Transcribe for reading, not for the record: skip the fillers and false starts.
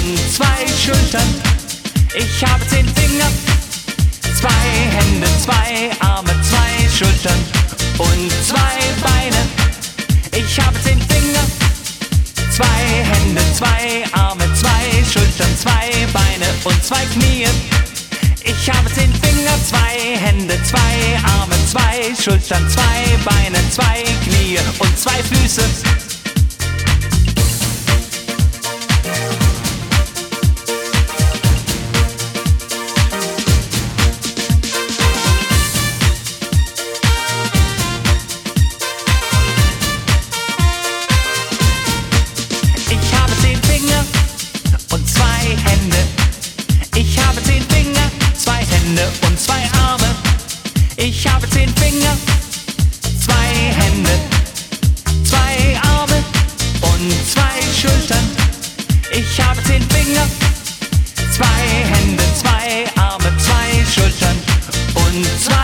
und zwei Schultern. Ich habe 10 Finger, 2 Hände, 2 Arme, 2 Schultern und 2 Beine. Ich habe 10 Finger, 2 Hände, 2 Arme, 2 Schultern, 2 Beine und 2 Knie. Ich habe 10 Finger, 2 Hände, 2 Arme, 2 Schultern, 2 Beine, 2 Knie und 2 Füße. Ich habe 10 Finger und 2 Hände. Ich habe 10 Finger, 2 Hände und 2 Arme. Ich habe 10 Finger, 2 Hände, 2 Arme und 2 Schultern. Ich habe 10 Finger, 2 Hände, 2 Arme, 2 Schultern und 2